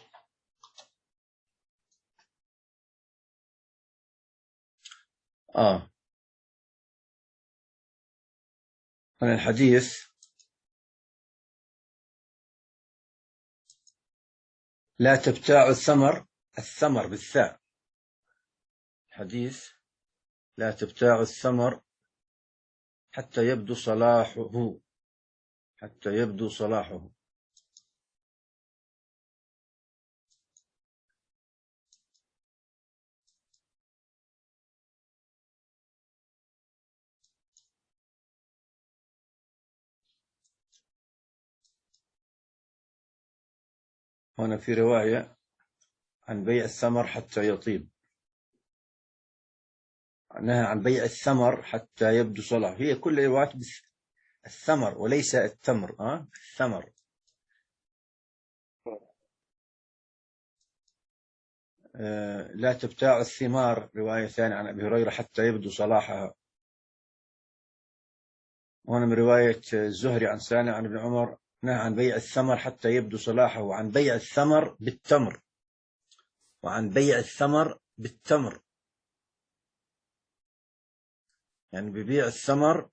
آه من الحديث: لا تبتاع الثمر، الثمر بالثاء. حديث: لا تبتاع الثمر حتى يبدو صلاحه، حتى يبدو صلاحه. هنا في رواية عن بيع الثمر حتى يطيب، نهى عن بيع الثمر حتى يبدو صلاحه. هي كل روايات الثمر وليس التمر. أه؟ الثمر. أه لا تبتاع الثمار، رواية ثانية عن أبي هريرة، حتى يبدو صلاحها. وهنا من رواية الزهري عن سالم عن ابن عمر: نهى عن بيع الثمر حتى يبدو صلاحه، وعن بيع الثمر بالتمر، وعن بيع الثمر بالتمر، يعني ببيع الثمر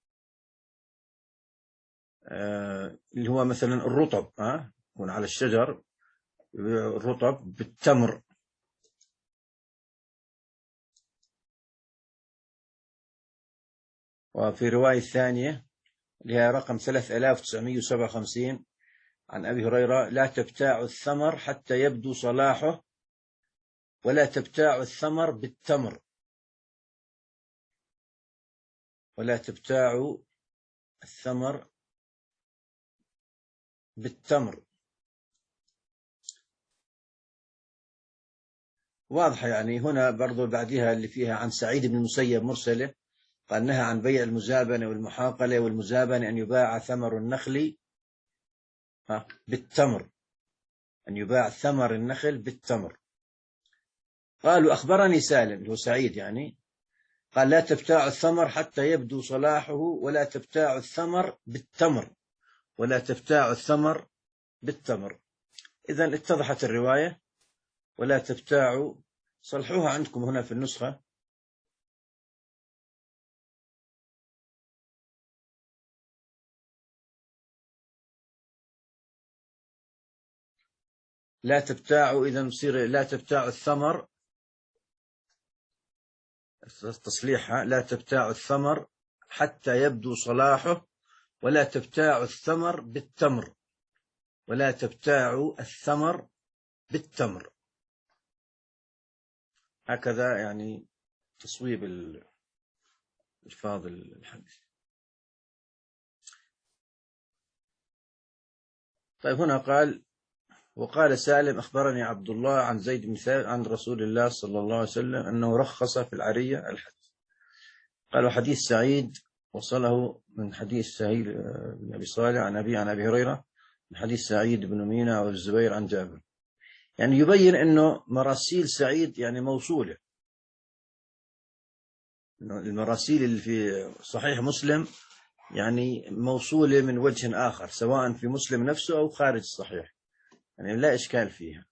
آه اللي هو مثلا الرطب، آه يكون على الشجر، يبيع الرطب بالتمر. وفي رواية ثانية اللي هي رقم ثلاثة آلاف وتسعمائة وسبعة وخمسين عن أبي هريرة: لا تبتاع الثمر حتى يبدو صلاحه، ولا تبتاع الثمر بالتمر، ولا تبتاع الثمر بالتمر. واضحة يعني. هنا برضو بعدها اللي فيها عن سعيد بن المسيب مرسله قال: نهى عن بيع المزابنة والمحاقلة. والمزابنة أن يباع ثمر النخل بالتمر، أن يباع ثمر النخل بالتمر. قالوا: أخبرني سالم، هو سعيد يعني، قال: لا تبتاع الثمر حتى يبدو صلاحه، ولا تبتاع الثمر بالتمر، ولا تبتاع الثمر بالتمر. إذن اتضحت الرواية: ولا تبتاع. صلحوها عندكم هنا في النسخة: لا تبتاع. إذن يصير لا تبتاع الثمر، تصليحها: لا تبتاع الثمر حتى يبدو صلاحه، ولا تبتاع الثمر بالتمر، ولا تبتاع الثمر بالتمر. هكذا يعني تصويب الفاظ الحديث. طيب هنا قال: وقال سالم: أخبرني عبد الله عن زيد بن ثابت عن رسول الله صلى الله عليه وسلم أنه رخص في العرية. الحديث. قال: وحديث سعيد وصله من حديث سهيل بن أبي صالح عن أبي عن أبي هريرة، من حديث سعيد بن مينا والزبير عن جابر. يعني يبين أنه مراسيل سعيد يعني موصولة، المراسيل اللي في صحيح مسلم يعني موصولة من وجه آخر، سواء في مسلم نفسه أو خارج الصحيح، يعني لا إشكال فيها.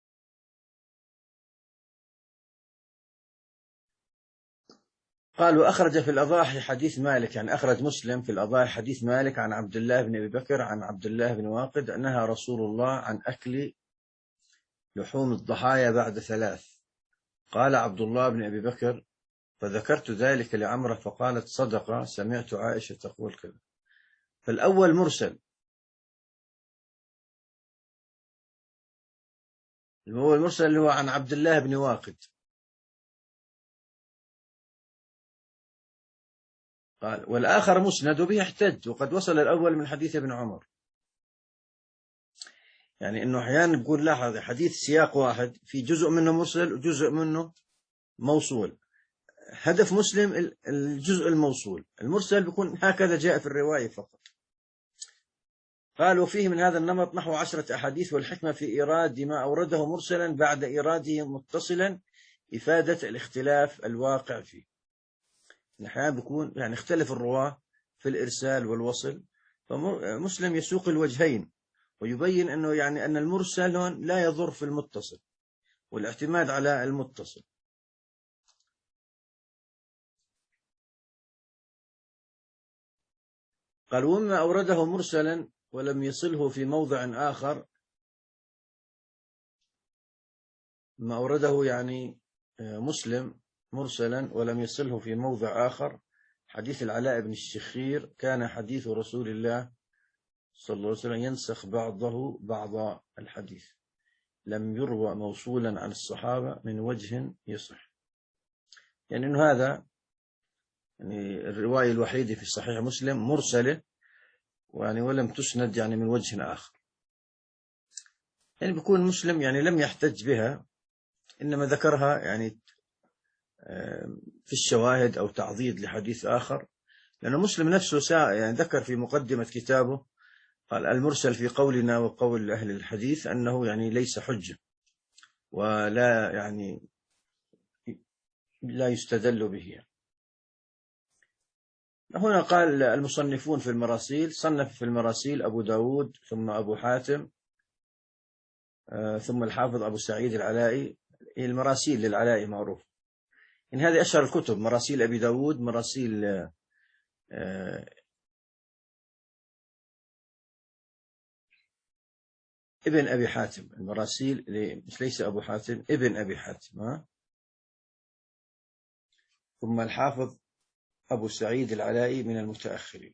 قال وأخرج في الأضاحي حديث مالك، يعني أخرج مسلم في الأضاحي حديث مالك عن عبد الله بن أبي بكر عن عبد الله بن واقد نهى رسول الله عن أكل لحوم الضحايا بعد ثلاث. قال عبد الله بن أبي بكر فذكرت ذلك لعمرة فقالت صدق، سمعت عائشة تقول كذا. فالأول مرسل، هو المرسل اللي هو عن عبد الله بن واقد. قال والآخر مسند وبه احتج، وقد وصل الأول من حديث ابن عمر. يعني إنه أحيانا بقول لاحظ حديث سياق واحد في جزء منه مرسل وجزء منه موصول. هدف مسلم الجزء الموصول، المرسل بيكون هكذا جاء في الرواية فقط. قال وفيه من هذا النمط نحو عشرة أحاديث، والحكمة في إيراد ما أورده مرسلا بعد إيراده متصلا إفادة الاختلاف الواقع فيه. أحيانا بيكون يعني اختلف الرواة في الإرسال والوصل، فمسلم يسوق الوجهين ويبين أنه يعني أن المرسل لا يضر في المتصل، والاعتماد على المتصل. قال وما أورده مرسلا ولم يصله في موضع آخر، ما أورده يعني مسلم مرسلا ولم يصله في موضع آخر، حديث العلاء بن الشخير كان حديث رسول الله صلى الله عليه وسلم ينسخ بعضه بعض الحديث، لم يروى موصولا عن الصحابة من وجه يصح. يعني إنه هذا يعني الرواية الوحيدة في صحيح مسلم مرسلة، يعني ولم تسند يعني من وجه آخر. يعني بيكون مسلم يعني لم يحتج بها، إنما ذكرها يعني في الشواهد أو تعضيد لحديث آخر. لأن مسلم نفسه يعني ذكر في مقدمة كتابه قال المرسل في قولنا وقول أهل الحديث أنه يعني ليس حجة ولا يعني لا يستدل به. هنا قال المصنفون في المراسيل، صنف في المراسيل أبو داود ثم أبو حاتم ثم الحافظ أبو سعيد العلائي. المراسيل للعلائي معروف، إن هذه أشهر الكتب، مراسيل أبي داود، مراسيل ابن أبي حاتم، المراسيل مش ليس أبو حاتم، ابن أبي حاتم ها؟ ثم الحافظ أبو سعيد العلائي من المتأخرين.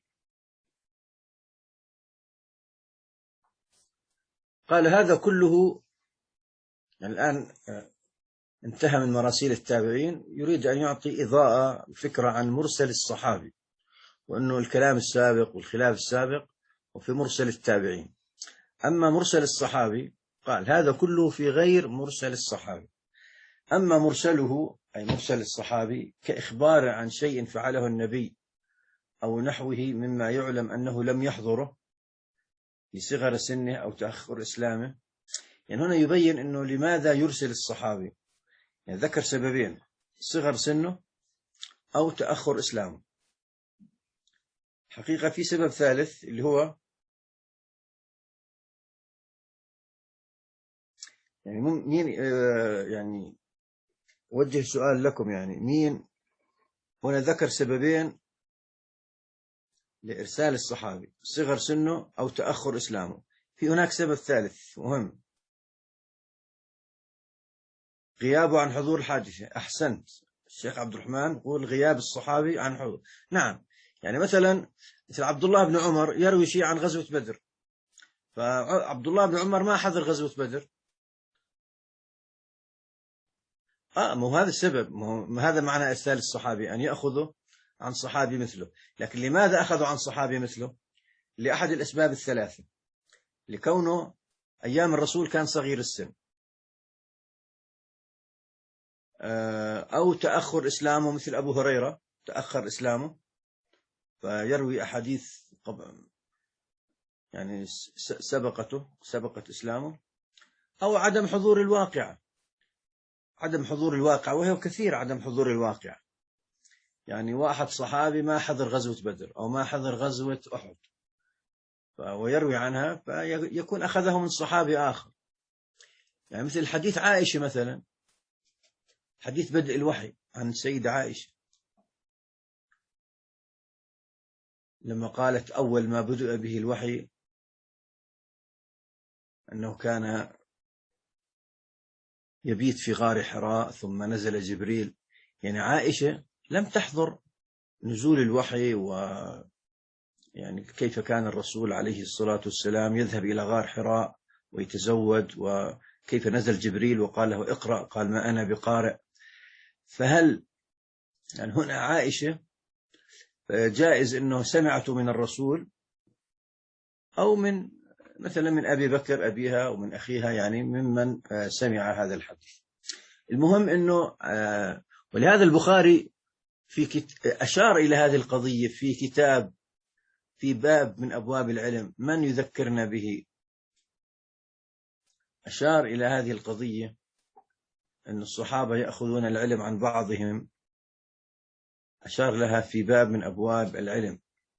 قال هذا كله يعني الآن انتهى من مراسيل التابعين، يريد أن يعطي إضاءة فكرة عن مرسل الصحابي، وأنه الكلام السابق والخلاف السابق وفي مرسل التابعين. أما مرسل الصحابي قال هذا كله في غير مرسل الصحابي. أما مرسله أي مرسل الصحابي كإخبار عن شيء فعله النبي أو نحوه مما يعلم أنه لم يحضره لصغر سنه أو تأخر إسلامه. يعني هنا يبين أنه لماذا يرسل الصحابي، يعني ذكر سببين: صغر سنه أو تأخر إسلامه. حقيقة في سبب ثالث اللي هو يعني مين يعني وجه سؤال لكم، يعني مين هنا ذكر سببين لإرسال الصحابي: صغر سنه أو تأخر إسلامه. في هناك سبب ثالث مهم: غيابه عن حضور الحادثة. أحسنت الشيخ عبد الرحمن، يقول غياب الصحابي عن حضور. نعم، يعني مثلا مثل عبد الله بن عمر يروي شيء عن غزوة بدر، فعبد الله بن عمر ما حضر غزوة بدر. آه مو هذا السبب، مو هذا معنى إرسال الصحابي أن يأخذوا عن صحابي مثله. لكن لماذا أخذوا عن صحابي مثله؟ لأحد الأسباب الثلاثة: لكونه أيام الرسول كان صغير السن، أو تأخر إسلامه مثل أبو هريرة تأخر إسلامه، فيروي أحاديث يعني سبقته سبقت إسلامه، أو عدم حضور الواقع، عدم حضور الواقع، وهي كثير عدم حضور الواقع. يعني واحد صحابي ما حضر غزوة بدر أو ما حضر غزوة أحد ويروي عنها، فيكون أخذه من صحابي آخر. يعني مثل حديث عائشة مثلا، حديث بدء الوحي عن السيدة عائشة لما قالت أول ما بدأ به الوحي أنه كان يبيت في غار حراء ثم نزل جبريل. يعني عائشة لم تحضر نزول الوحي، و يعني كيف كان الرسول عليه الصلاة والسلام يذهب إلى غار حراء ويتزود، وكيف نزل جبريل وقال له اقرأ، قال ما أنا بقارئ. فهل يعني هنا عائشة جائز أنه سمعته من الرسول أو من مثلا من أبي بكر أبيها ومن أخيها، يعني ممن سمع هذا الحديث. المهم أنه ولهذا البخاري في كت... أشار إلى هذه القضية في كتاب، في باب من أبواب العلم، من يذكرنا به، أشار إلى هذه القضية أن الصحابة يأخذون العلم عن بعضهم، أشار لها في باب من أبواب العلم.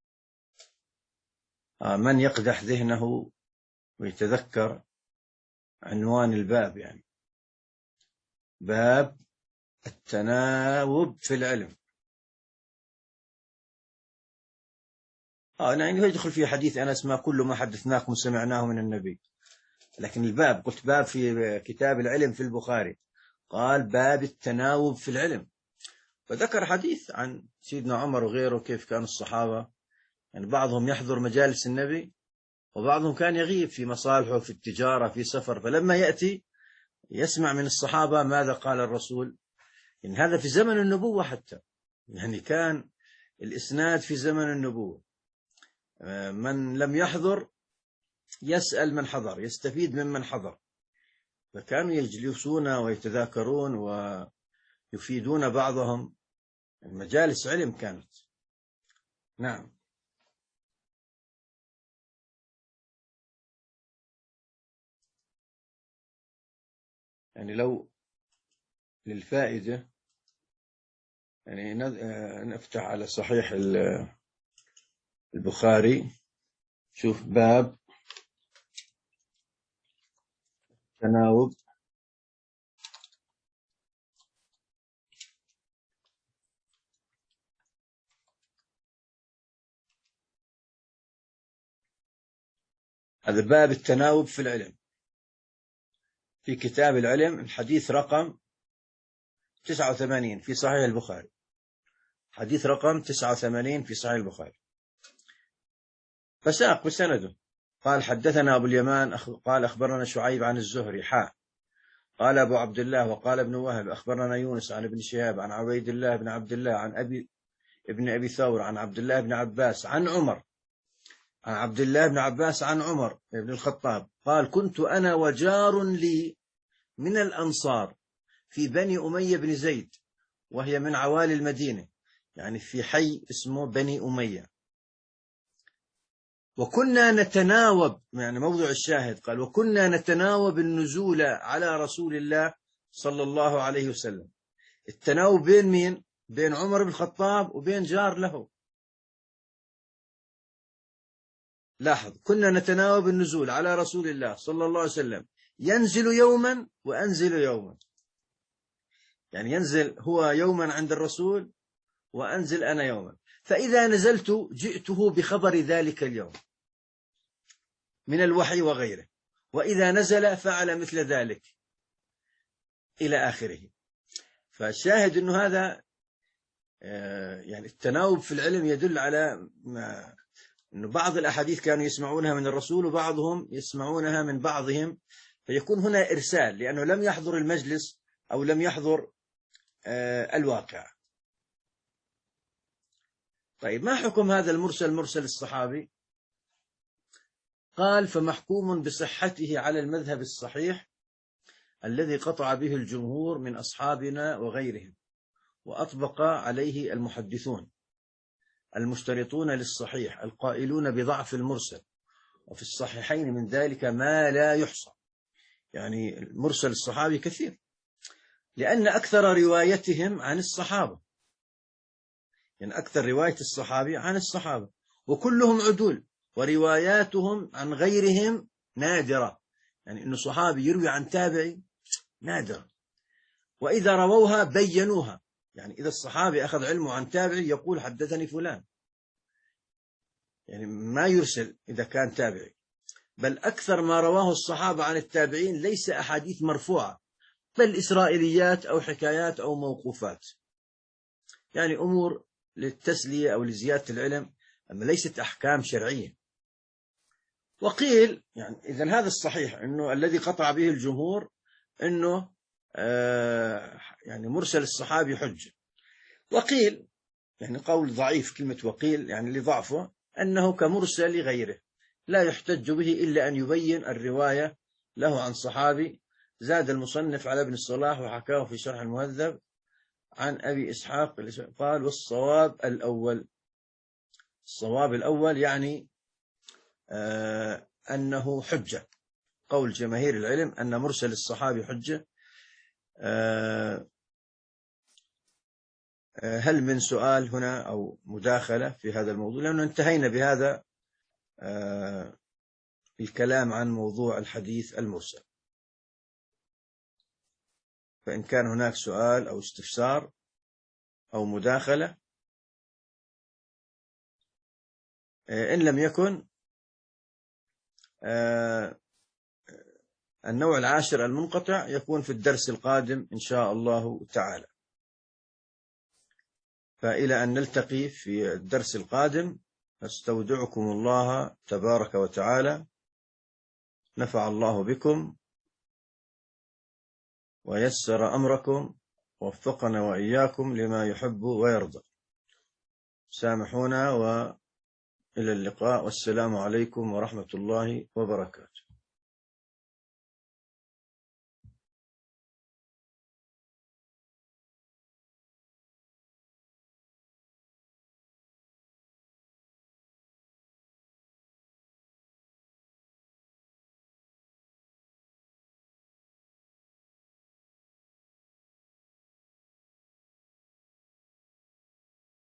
من يقدح ذهنه ويتذكر عنوان الباب، يعني باب التناوب في العلم. آه يعني يدخل في حديث أنس ما كل ما حدثناكم سمعناه من النبي، لكن الباب قلت باب في كتاب العلم في البخاري، قال باب التناوب في العلم، فذكر حديث عن سيدنا عمر وغيره كيف كان الصحابة، يعني بعضهم يحضر مجالس النبي وبعضهم كان يغيب في مصالحه في التجارة في سفر، فلما يأتي يسمع من الصحابة ماذا قال الرسول. يعني هذا في زمن النبوة حتى، يعني كان الإسناد في زمن النبوة، من لم يحضر يسأل من حضر، يستفيد ممن حضر، فكانوا يجلسون ويتذاكرون ويفيدون بعضهم، المجالس علم كانت. نعم. يعني لو للفائدة يعني نفتح على صحيح البخاري، شوف باب تناوب هذا باب التناوب في العلم في كتاب العلم، الحديث رقم تسعة وثمانين في صحيح البخاري، حديث رقم تسعة وثمانين في صحيح البخاري. فساق بسنده قال حدثنا أبو اليمان قال أخبرنا شعيب عن الزهري حا قال أبو عبد الله وقال ابن وهب أخبرنا يونس عن ابن شهاب عن عبيد الله بن عبد الله عن أبي ابن أبي ثور عن عبد الله بن عباس عن عمر عن عبد الله بن عباس عن عمر بن الخطاب قال كنت أنا وجار لي من الأنصار في بني أمية بن زيد، وهي من عوالي المدينة، يعني في حي اسمه بني أمية، وكنا نتناوب، يعني موضوع الشاهد قال وكنا نتناوب النزول على رسول الله صلى الله عليه وسلم. التناوب بين مين؟ بين عمر بن الخطاب وبين جار له. لاحظ، كنا نتناوب النزول على رسول الله صلى الله عليه وسلم، ينزل يوما وأنزل يوما، يعني ينزل هو يوما عند الرسول وأنزل أنا يوما، فإذا نزلت جئته بخبر ذلك اليوم من الوحي وغيره، وإذا نزل فعل مثل ذلك إلى آخره. فالشاهد أنه هذا يعني التناوب في العلم يدل على ما أنه بعض الأحاديث كانوا يسمعونها من الرسول وبعضهم يسمعونها من بعضهم، فيكون هنا إرسال لأنه لم يحضر المجلس أو لم يحضر الواقع. طيب ما حكم هذا المرسل مرسل الصحابي؟ قال فمحكوم بصحته على المذهب الصحيح الذي قطع به الجمهور من أصحابنا وغيرهم وأطبق عليه المحدثون، المشترطون للصحيح القائلون بضعف المرسل، وفي الصحيحين من ذلك ما لا يحصى. يعني المرسل الصحابي كثير، لأن أكثر روايتهم عن الصحابة، يعني أكثر رواية الصحابي عن الصحابة، وكلهم عدول، ورواياتهم عن غيرهم نادرة. يعني إنه صحابي يروي عن تابعي نادر، وإذا رووها بينوها. يعني إذا الصحابي أخذ علمه عن تابعي يقول حدثني فلان، يعني ما يرسل إذا كان تابعي. بل أكثر ما رواه الصحابة عن التابعين ليس أحاديث مرفوعة، بل إسرائيليات أو حكايات أو موقوفات، يعني أمور للتسلية أو لزيادة العلم، أما ليست أحكام شرعية. وقيل يعني إذن هذا الصحيح أنه الذي قطع به الجمهور أنه آه يعني مرسل الصحابي حجة. وقيل يعني قول ضعيف، كلمة وقيل يعني لضعفه، أنه كمرسل غيره لا يحتج به إلا أن يبين الرواية له عن صحابي. زاد المصنف على ابن الصلاح وحكاه في شرح المهذب عن أبي إسحاق قال: والصواب الأول. الصواب الأول يعني آه أنه حجة، قول جماهير العلم أن مرسل الصحابي حجة. آه هل من سؤال هنا أو مداخلة في هذا الموضوع؟ لأنه انتهينا بهذا آه الكلام عن موضوع الحديث المرسل. فإن كان هناك سؤال أو استفسار أو مداخلة، آه إن لم يكن، آه النوع العاشر المنقطع يكون في الدرس القادم إن شاء الله تعالى. فإلى أن نلتقي في الدرس القادم، أستودعكم الله تبارك وتعالى. نفع الله بكم ويسر أمركم، ووفقنا وإياكم لما يحب ويرضى. سامحونا، وإلى اللقاء، والسلام عليكم ورحمة الله وبركاته.